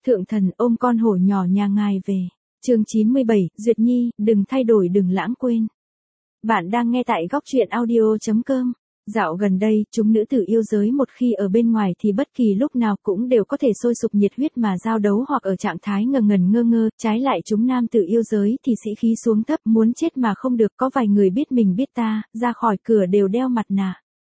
Thượng thần ôm con hổ nhỏ nhà ngài về. Chương 97, Duyệt Nhi, đừng thay đổi đừng lãng quên. Bạn đang nghe tại góc truyện audio.com. Dạo gần đây, chúng nữ tử yêu giới một khi ở bên ngoài thì bất kỳ lúc nào cũng đều có thể sôi sục nhiệt huyết mà giao đấu hoặc ở trạng thái ngần ngần ngơ ngơ, trái lại chúng nam tử yêu giới thì sĩ khí xuống thấp, muốn chết mà không được, có vài người biết mình biết ta, ra khỏi cửa đều đeo mặt nạ.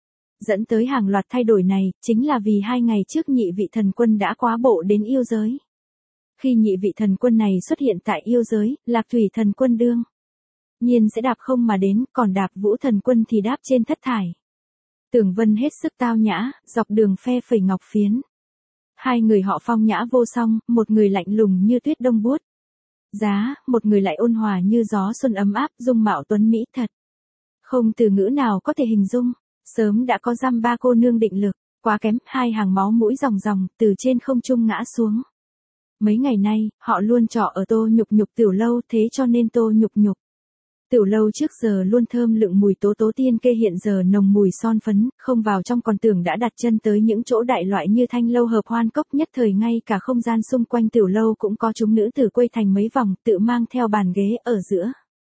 Dẫn tới hàng loạt thay đổi này, chính là vì 2 ngày trước nhị vị thần quân đã quá bộ đến yêu giới. Khi nhị vị thần quân này xuất hiện tại yêu giới, Lạc Thủy thần quân đương nhiên sẽ đạp không mà đến, còn Đạp Vũ thần quân thì đáp trên thất thải. Tưởng Vân hết sức tao nhã, dọc đường phe phẩy ngọc phiến. Hai người họ phong nhã vô song, một người lạnh lùng như tuyết đông buốt giá, một người lại ôn hòa như gió xuân ấm áp, dung mạo tuấn mỹ thật. Không từ ngữ nào có thể hình dung, sớm đã có dăm ba cô nương định lực, quá kém, hai hàng máu mũi ròng ròng, từ trên không trung ngã xuống. Mấy ngày nay, họ luôn trọ ở Tô Nhục Nhục tiểu lâu, thế cho nên Tô Nhục Nhục tiểu lâu trước giờ luôn thơm lựng mùi tố tố tiên kê, hiện giờ nồng mùi son phấn, không vào trong còn tưởng đã đặt chân tới những chỗ đại loại như Thanh lâu Hợp Hoan cốc, nhất thời ngay cả không gian xung quanh tiểu lâu cũng có chúng nữ tử quây thành mấy vòng, tự mang theo bàn ghế ở giữa.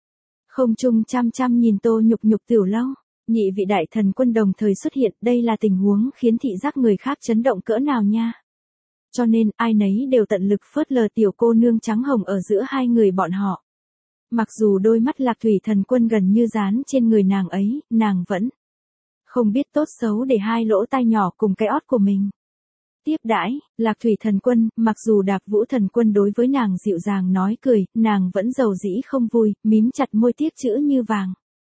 Không trung chăm chăm nhìn Tô Nhục Nhục tiểu lâu, nhị vị đại thần quân đồng thời xuất hiện, đây là tình huống khiến thị giác người khác chấn động cỡ nào nha. Cho nên, ai nấy đều tận lực phớt lờ tiểu cô nương trắng hồng ở giữa hai người bọn họ. Mặc dù đôi mắt Lạc Thủy thần quân gần như dán trên người nàng ấy, nàng vẫn không biết tốt xấu để hai lỗ tai nhỏ cùng cái ót của mình tiếp đãi. Lạc Thủy thần quân, mặc dù Đạp Vũ thần quân đối với nàng dịu dàng nói cười, nàng vẫn dầu dĩ không vui, mím chặt môi tiếc chữ như vàng.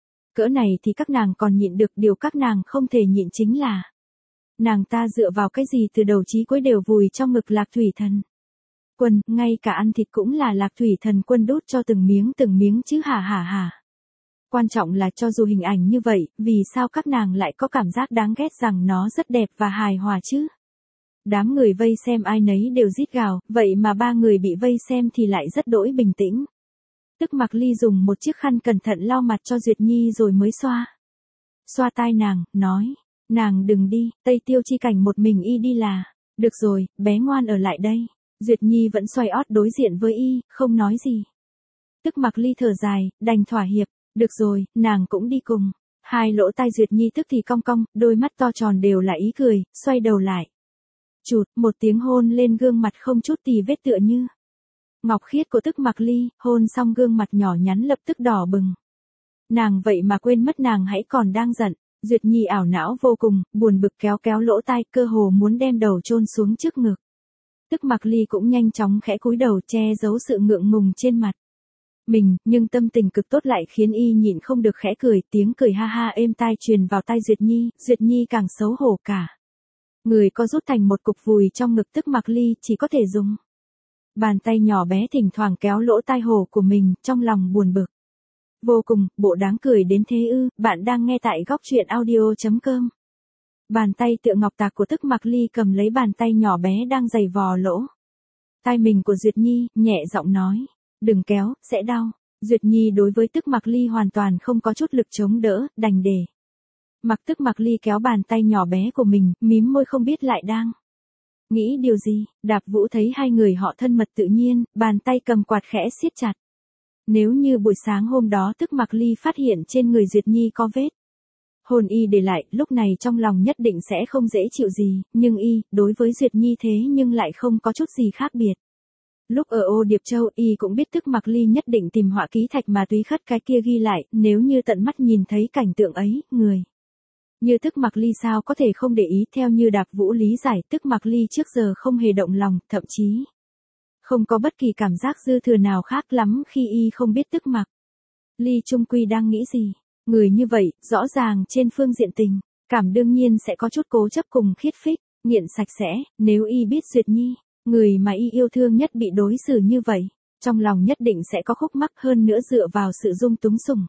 Cỡ này thì các nàng còn nhịn được, điều các nàng không thể nhịn chính là nàng ta dựa vào cái gì từ đầu chí cuối đều vùi trong ngực Lạc Thủy thần quân, ngay cả ăn thịt cũng là Lạc Thủy thần quân đút cho từng miếng chứ hả. Quan trọng là cho dù hình ảnh như vậy, vì sao các nàng lại có cảm giác đáng ghét rằng nó rất đẹp và hài hòa chứ? Đám người vây xem ai nấy đều rít gào, vậy mà ba người bị vây xem thì lại rất đỗi bình tĩnh. Tức Mặc Ly dùng một chiếc khăn cẩn thận lau mặt cho Duyệt Nhi rồi mới xoa tai nàng, nói, nàng đừng đi, Tây Tiêu Chi Cảnh một mình y đi là, được rồi, bé ngoan ở lại đây. Duyệt Nhi vẫn xoay ót đối diện với y, không nói gì. Tức Mặc Ly thở dài, đành thỏa hiệp, được rồi, nàng cũng đi cùng. Hai lỗ tai Duyệt Nhi tức thì cong cong, đôi mắt to tròn đều là ý cười, xoay đầu lại. Chụt, một tiếng hôn lên gương mặt không chút tì vết tựa như ngọc khiết của Tức Mặc Ly, hôn xong gương mặt nhỏ nhắn lập tức đỏ bừng. Nàng vậy mà quên mất nàng hãy còn đang giận. Duyệt Nhi ảo não vô cùng, buồn bực kéo lỗ tai, cơ hồ muốn đem đầu chôn xuống trước ngực. Tức Mặc Ly cũng nhanh chóng khẽ cúi đầu che giấu sự ngượng ngùng trên mặt mình, nhưng tâm tình cực tốt lại khiến y nhịn không được khẽ cười, tiếng cười ha ha êm tai truyền vào tai Duyệt Nhi càng xấu hổ cả. Người có rút thành một cục vùi trong ngực Tức Mặc Ly, chỉ có thể dùng bàn tay nhỏ bé thỉnh thoảng kéo lỗ tai hổ của mình, trong lòng buồn bực vô cùng, bộ đáng cười đến thế ư? Bạn đang nghe tại góc truyện audio.com. Bàn tay tựa ngọc tạc của Tức Mặc Ly cầm lấy bàn tay nhỏ bé đang giày vò lỗ tai mình của Duyệt Nhi, nhẹ giọng nói, đừng kéo, sẽ đau. Duyệt Nhi đối với Tức Mặc Ly hoàn toàn không có chút lực chống đỡ, đành để mặc Tức Mặc Ly kéo bàn tay nhỏ bé của mình, mím môi không biết lại đang nghĩ điều gì. Đạp Vũ thấy hai người họ thân mật tự nhiên, bàn tay cầm quạt khẽ siết chặt. Nếu như buổi sáng hôm đó Tức Mặc Ly phát hiện trên người Duyệt Nhi có vết hồn y để lại, lúc này trong lòng nhất định sẽ không dễ chịu gì, nhưng y, đối với Duyệt Nhi thế nhưng lại không có chút gì khác biệt. Lúc ở Ô Điệp Châu, y cũng biết Tức Mặc Ly nhất định tìm họa ký thạch mà Túy Khất cái kia ghi lại, nếu như tận mắt nhìn thấy cảnh tượng ấy, người như Tức Mặc Ly sao có thể không để ý. Theo như Đạp Vũ lý giải, Tức Mặc Ly trước giờ không hề động lòng, thậm chí không có bất kỳ cảm giác dư thừa nào khác lắm khi y không biết Tức Mặc Ly chung quy đang nghĩ gì. Người như vậy, rõ ràng trên phương diện tình cảm đương nhiên sẽ có chút cố chấp cùng khiết phích, nghiện sạch sẽ. Nếu y biết Duyệt Nhi, người mà y yêu thương nhất bị đối xử như vậy, trong lòng nhất định sẽ có khúc mắc, hơn nữa dựa vào sự dung túng sủng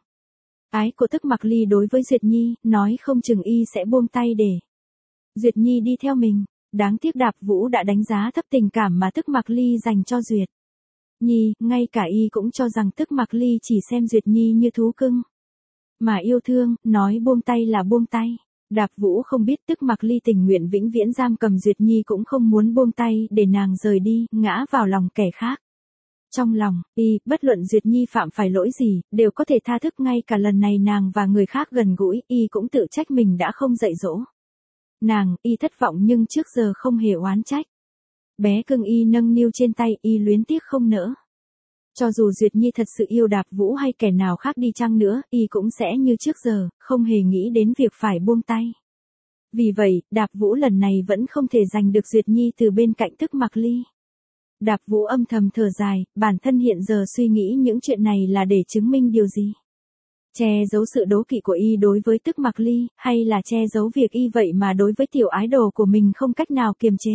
ái của Tức Mặc Ly đối với Duyệt Nhi, nói không chừng y sẽ buông tay để Duyệt Nhi đi theo mình. Đáng tiếc Đạp Vũ đã đánh giá thấp tình cảm mà Tức Mặc Ly dành cho Duyệt Nhi, ngay cả y cũng cho rằng Tức Mặc Ly chỉ xem Duyệt Nhi như thú cưng mà yêu thương, nói buông tay là buông tay. Đạp Vũ không biết Tức Mặc Ly tình nguyện vĩnh viễn giam cầm Duyệt Nhi cũng không muốn buông tay để nàng rời đi, ngã vào lòng kẻ khác. Trong lòng, bất luận Duyệt Nhi phạm phải lỗi gì, đều có thể tha thức, ngay cả lần này nàng và người khác gần gũi, cũng tự trách mình đã không dạy dỗ. Nàng, thất vọng nhưng trước giờ không hề oán trách. Bé cưng nâng niu trên tay, luyến tiếc không nỡ. Cho dù Duyệt Nhi thật sự yêu Đạp Vũ hay kẻ nào khác đi chăng nữa, cũng sẽ như trước giờ, không hề nghĩ đến việc phải buông tay. Vì vậy, Đạp Vũ lần này vẫn không thể giành được Duyệt Nhi từ bên cạnh Tức Mặc Ly. Đạp Vũ âm thầm thở dài, bản thân hiện giờ suy nghĩ những chuyện này là để chứng minh điều gì? Che giấu sự đố kỵ của đối với Tức Mặc Ly, hay là che giấu việc vậy mà đối với tiểu ái đồ của mình không cách nào kiềm chế?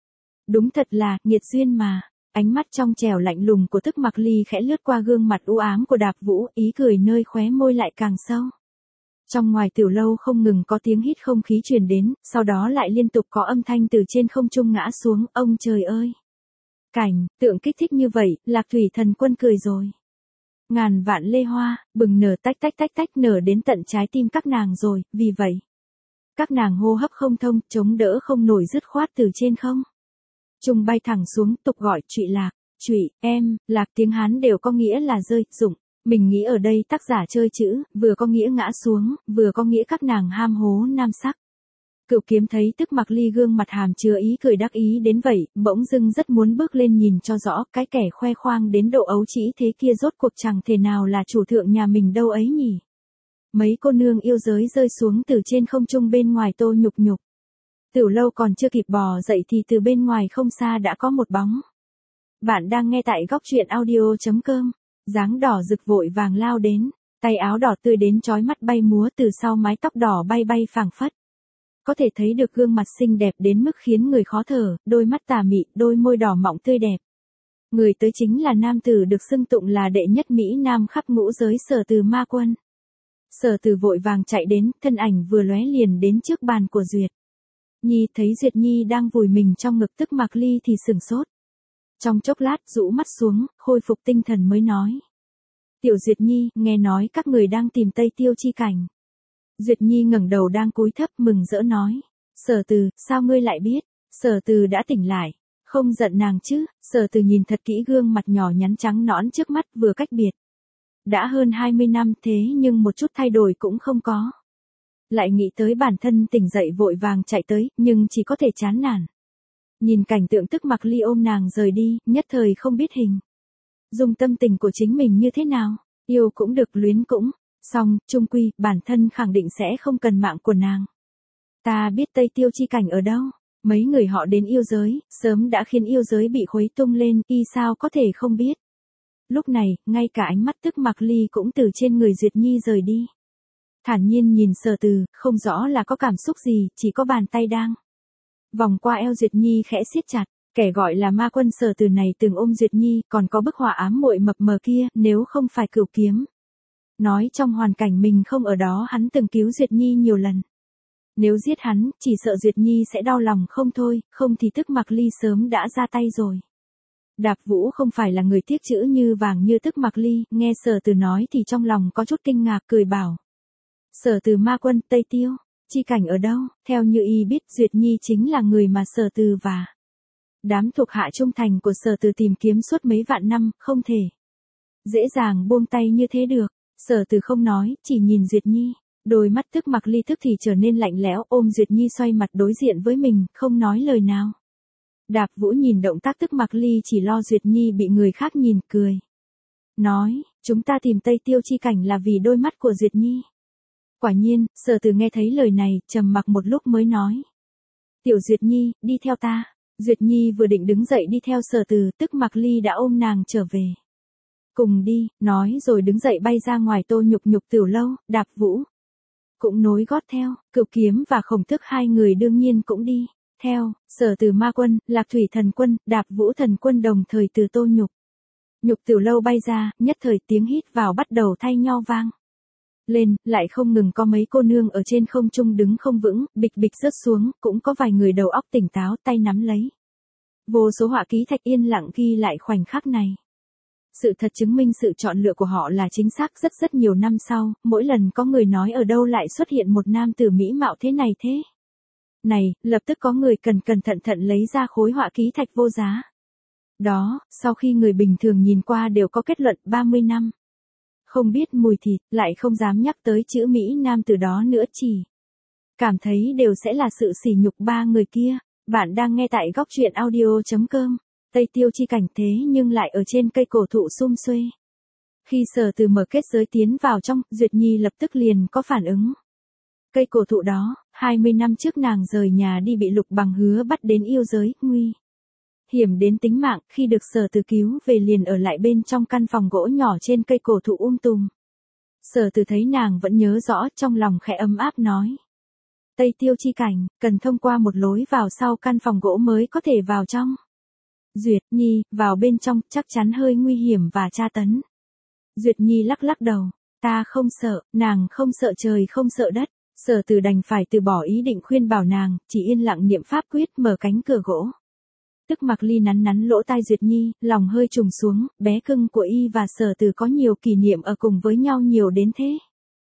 Đúng thật là, nghiệt duyên mà. Ánh mắt trong trẻo lạnh lùng của Tức Mặc Ly khẽ lướt qua gương mặt u ám của Đạp Vũ, ý cười nơi khóe môi lại càng sâu. Trong ngoài tiểu lâu không ngừng có tiếng hít không khí truyền đến, sau đó lại liên tục có âm thanh từ trên không trung ngã xuống, ông trời ơi! Cảnh, tượng kích thích như vậy, Lạc Thủy Thần Quân cười rồi. Ngàn vạn lê hoa, bừng nở tách tách tách tách nở đến tận trái tim các nàng rồi, vì vậy. Các nàng hô hấp không thông, chống đỡ không nổi dứt khoát từ trên không. Trung bay thẳng xuống, tục gọi, trụy lạc, trụy, em, lạc tiếng Hán đều có nghĩa là rơi, rụng. Mình nghĩ ở đây tác giả chơi chữ, vừa có nghĩa ngã xuống, vừa có nghĩa các nàng ham hố nam sắc. Cửu Kiếm thấy Tức Mặc Ly gương mặt hàm chứa ý cười đắc ý đến vậy, bỗng dưng rất muốn bước lên nhìn cho rõ, cái kẻ khoe khoang đến độ ấu trĩ thế kia rốt cuộc chẳng thể nào là chủ thượng nhà mình đâu ấy nhỉ. Mấy cô nương yêu giới rơi xuống từ trên không trung bên ngoài Tô Nhục Nhục. Tiểu lâu còn chưa kịp bò dậy thì từ bên ngoài không xa đã có một bóng. Bạn đang nghe tại góc truyện audio.com. Dáng đỏ rực vội vàng lao đến, tay áo đỏ tươi đến chói mắt bay múa từ sau mái tóc đỏ bay bay phảng phất. Có thể thấy được gương mặt xinh đẹp đến mức khiến người khó thở, đôi mắt tà mị, đôi môi đỏ mọng tươi đẹp. Người tới chính là nam tử được xưng tụng là đệ nhất Mỹ Nam khắp ngũ giới Sở Từ Ma Quân. Sở Từ vội vàng chạy đến, thân ảnh vừa lóe liền đến trước bàn của Duyệt Nhi, thấy Duyệt Nhi đang vùi mình trong ngực Tức Mặc Ly thì sửng sốt. Trong chốc lát rũ mắt xuống, khôi phục tinh thần mới nói. Tiểu Duyệt Nhi, nghe nói các người đang tìm Tây Tiêu chi cảnh. Duyệt Nhi ngẩng đầu đang cúi thấp mừng rỡ nói. Sở Từ, sao ngươi lại biết? Sở Từ đã tỉnh lại. Không giận nàng chứ? Sở Từ nhìn thật kỹ gương mặt nhỏ nhắn trắng nõn trước mắt vừa cách biệt. Đã hơn 20 năm thế nhưng một chút thay đổi cũng không có. Lại nghĩ tới bản thân tỉnh dậy vội vàng chạy tới, nhưng chỉ có thể chán nản. Nhìn cảnh tượng Tức Mặc Ly ôm nàng rời đi, nhất thời không biết hình dung tâm tình của chính mình như thế nào, yêu cũng được luyến cũng, song, chung quy, bản thân khẳng định sẽ không cần mạng của nàng. Ta biết Tây Tiêu chi cảnh ở đâu, mấy người họ đến yêu giới, sớm đã khiến yêu giới bị khuấy tung lên, sao có thể không biết. Lúc này, ngay cả ánh mắt Tức Mặc Ly cũng từ trên người Duyệt Nhi rời đi. Thản nhiên nhìn Sở Từ, không rõ là có cảm xúc gì, chỉ có bàn tay đang vòng qua eo Duyệt Nhi khẽ siết chặt, kẻ gọi là ma quân Sở Từ này từng ôm Duyệt Nhi, còn có bức họa ám muội mập mờ kia, nếu không phải Cửu Kiếm. Nói trong hoàn cảnh mình không ở đó hắn từng cứu Duyệt Nhi nhiều lần. Nếu giết hắn, chỉ sợ Duyệt Nhi sẽ đau lòng không thôi, không thì Tức Mặc Ly sớm đã ra tay rồi. Đạp Vũ không phải là người tiếc chữ như vàng như Tức Mặc Ly, nghe Sở Từ nói thì trong lòng có chút kinh ngạc cười bảo. Sở Từ ma quân Tây Tiêu chi cảnh ở đâu? Theo như biết, Duyệt Nhi chính là người mà Sở Từ và đám thuộc hạ trung thành của Sở Từ tìm kiếm suốt mấy vạn năm, không thể dễ dàng buông tay như thế được. Sở Từ không nói, chỉ nhìn Duyệt Nhi, đôi mắt Tức Mặc Ly tức thì trở nên lạnh lẽo, ôm Duyệt Nhi xoay mặt đối diện với mình, không nói lời nào. Đạp Vũ nhìn động tác Tức Mặc Ly chỉ lo Duyệt Nhi bị người khác nhìn, cười. Nói, chúng ta tìm Tây Tiêu chi cảnh là vì đôi mắt của Duyệt Nhi. Quả nhiên, Sở Từ nghe thấy lời này, trầm mặc một lúc mới nói. Tiểu Duyệt Nhi, đi theo ta. Duyệt Nhi vừa định đứng dậy đi theo Sở Từ, Tức Mặc Ly đã ôm nàng trở về. Cùng đi, nói rồi đứng dậy bay ra ngoài Tô Nhục Nhục tiểu lâu, Đạp Vũ cũng nối gót theo, Cửu Kiếm và Khổng Tước hai người đương nhiên cũng đi theo. Sở Từ ma quân, Lạc Thủy Thần Quân, Đạp Vũ Thần Quân đồng thời từ Tô Nhục Nhục tiểu lâu bay ra, nhất thời tiếng hít vào bắt đầu thay nhau vang lên, lại không ngừng có mấy cô nương ở trên không trung đứng không vững, bịch bịch rớt xuống, cũng có vài người đầu óc tỉnh táo tay nắm lấy vô số họa ký thạch yên lặng ghi lại khoảnh khắc này. Sự thật chứng minh sự chọn lựa của họ là chính xác. Rất nhiều năm sau, mỗi lần có người nói ở đâu lại xuất hiện một nam tử mỹ mạo thế này, lập tức có người cẩn thận lấy ra khối họa ký thạch vô giá. Đó, sau khi người bình thường nhìn qua đều có kết luận 30 năm. Không biết mùi thịt, lại không dám nhắc tới chữ Mỹ Nam từ đó nữa, chỉ cảm thấy đều sẽ là sự sỉ nhục ba người kia. Bạn đang nghe tại góc truyện audio.com. Tây Tiêu Chi Cảnh thế nhưng lại ở trên cây cổ thụ sum xuê. Khi Sở Từ mở kết giới tiến vào trong, Duyệt Nhi lập tức liền có phản ứng. Cây cổ thụ đó, 20 năm trước nàng rời nhà đi bị Lục Bằng hứa bắt đến yêu giới, nguy hiểm đến tính mạng, khi được Sở Từ cứu về liền ở lại bên trong căn phòng gỗ nhỏ trên cây cổ thụ tùm. Sở Từ thấy nàng vẫn nhớ rõ, trong lòng khẽ ấm áp nói. Tây Tiêu Chi Cảnh, cần thông qua một lối vào sau căn phòng gỗ mới có thể vào trong. Duyệt Nhi, vào bên trong, chắc chắn hơi nguy hiểm và tra tấn. Duyệt Nhi lắc đầu, ta không sợ, nàng không sợ trời không sợ đất. Sở Từ đành phải từ bỏ ý định khuyên bảo nàng, chỉ yên lặng niệm pháp quyết mở cánh cửa gỗ. Tức Mặc Ly nắn lỗ tai Duyệt Nhi, lòng hơi trùng xuống, bé cưng của y và Sở Từ có nhiều kỷ niệm ở cùng với nhau nhiều đến thế.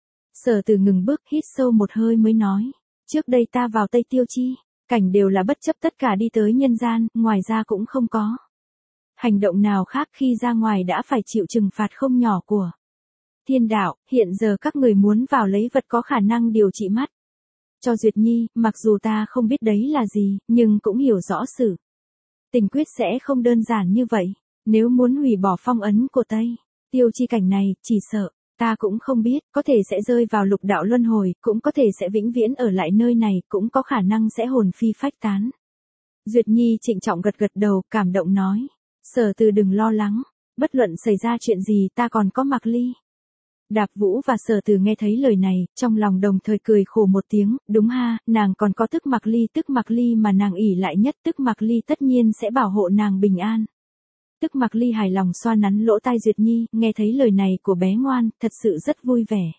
Sở Từ ngừng bước, hít sâu một hơi mới nói, trước đây ta vào Tây Tiêu Chi Cảnh đều là bất chấp tất cả đi tới nhân gian, ngoài ra cũng không có hành động nào khác, khi ra ngoài đã phải chịu trừng phạt không nhỏ của thiên đạo. Hiện giờ các người muốn vào lấy vật có khả năng điều trị mắt cho Duyệt Nhi, mặc dù ta không biết đấy là gì, nhưng cũng hiểu rõ sự tình quyết sẽ không đơn giản như vậy. Nếu muốn hủy bỏ phong ấn của Tây Tiêu Chi Cảnh này, chỉ sợ ta cũng không biết, có thể sẽ rơi vào lục đạo luân hồi, cũng có thể sẽ vĩnh viễn ở lại nơi này, cũng có khả năng sẽ hồn phi phách tán. Duyệt Nhi trịnh trọng gật đầu, cảm động nói, Sở Từ đừng lo lắng, bất luận xảy ra chuyện gì ta còn có Mặc Ly. Đạp Vũ và Sở Từ nghe thấy lời này, trong lòng đồng thời cười khổ một tiếng, đúng ha, nàng còn có Tức Mặc Ly mà nàng ỷ lại nhất, Tức Mặc Ly tất nhiên sẽ bảo hộ nàng bình an. Tức Mặc Ly hài lòng xoa nắn lỗ tai Duyệt Nhi, nghe thấy lời này của bé ngoan, thật sự rất vui vẻ.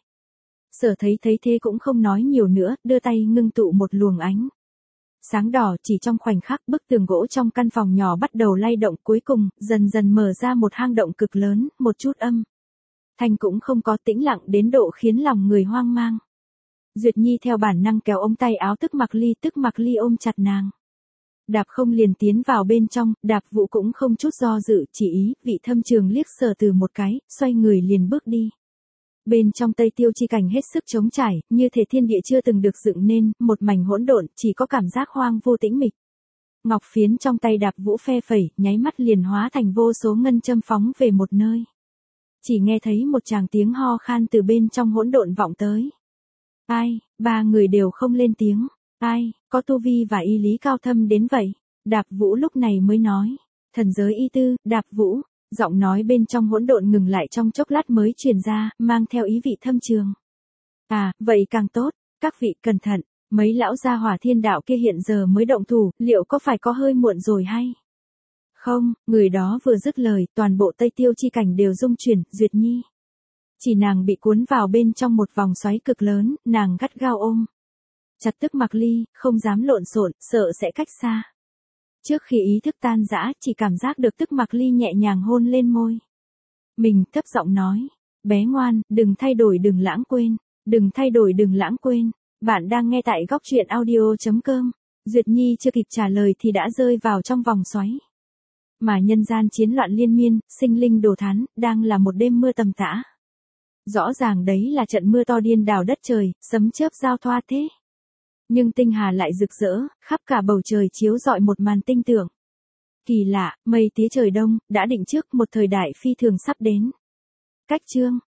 Sở thấy thế cũng không nói nhiều nữa, đưa tay ngưng tụ một luồng ánh sáng đỏ, chỉ trong khoảnh khắc bức tường gỗ trong căn phòng nhỏ bắt đầu lay động, cuối cùng dần mở ra một hang động cực lớn, một chút âm thanh cũng không có, tĩnh lặng đến độ khiến lòng người hoang mang. Duyệt Nhi theo bản năng kéo ống tay áo Tức Mặc Ly ôm chặt nàng. Đạp Không liền tiến vào bên trong, Đạp Vũ cũng không chút do dự, chỉ ý, Vị Thâm Trường liếc Sở Từ một cái, xoay người liền bước đi. Bên trong Tây Tiêu Chi Cảnh hết sức trống trải, như thể thiên địa chưa từng được dựng nên, một mảnh hỗn độn, chỉ có cảm giác hoang vô tĩnh mịch. Ngọc phiến trong tay Đạp Vũ phe phẩy, nháy mắt liền hóa thành vô số ngân châm phóng về một nơi. Chỉ nghe thấy một tràng tiếng ho khan từ bên trong hỗn độn vọng tới. Ai, ba người đều không lên tiếng. Ai, có tu vi và y lý cao thâm đến vậy? Đạp Vũ lúc này mới nói. Thần giới y tư, Đạp Vũ. Giọng nói bên trong hỗn độn ngừng lại trong chốc lát mới truyền ra, mang theo ý vị thâm trường. À, vậy càng tốt, các vị cẩn thận, mấy lão gia hỏa thiên đạo kia hiện giờ mới động thủ, liệu có phải có hơi muộn rồi hay? Không, người đó vừa dứt lời, toàn bộ Tây Tiêu Chi Cảnh đều rung chuyển, Duyệt Nhi. Chỉ nàng bị cuốn vào bên trong một vòng xoáy cực lớn, nàng gắt gao ôm chặt Tức Mặc Ly, không dám lộn xộn, sợ sẽ cách xa. Trước khi ý thức tan rã, chỉ cảm giác được Tức Mặc Ly nhẹ nhàng hôn lên môi mình, thấp giọng nói, bé ngoan, đừng thay đổi đừng lãng quên. Bạn đang nghe tại góc truyện audio.com. Duyệt Nhi chưa kịp trả lời thì đã rơi vào trong vòng xoáy. Mà nhân gian chiến loạn liên miên, sinh linh đồ thán, đang là một đêm mưa tầm tã. Rõ ràng đấy là trận mưa to điên đảo đất trời, sấm chớp giao thoa thế. Nhưng tinh hà lại rực rỡ, khắp cả bầu trời chiếu rọi một màn tinh tưởng. Kỳ lạ, mây tía trời đông, đã định trước một thời đại phi thường sắp đến. Cách chương